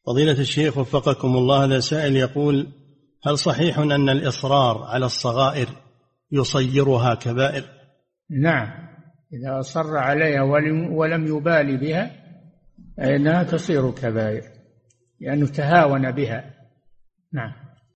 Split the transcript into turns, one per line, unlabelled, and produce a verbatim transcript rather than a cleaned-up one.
فضيلة الشيخ وفقكم الله، هذا سائل يقول: هل صحيح أن الإصرار على الصغائر يصيرها كبائر؟
نعم، إذا أصر عليها ولم يبالي بها فإنها تصير كبائر لأنه تهاون بها. نعم.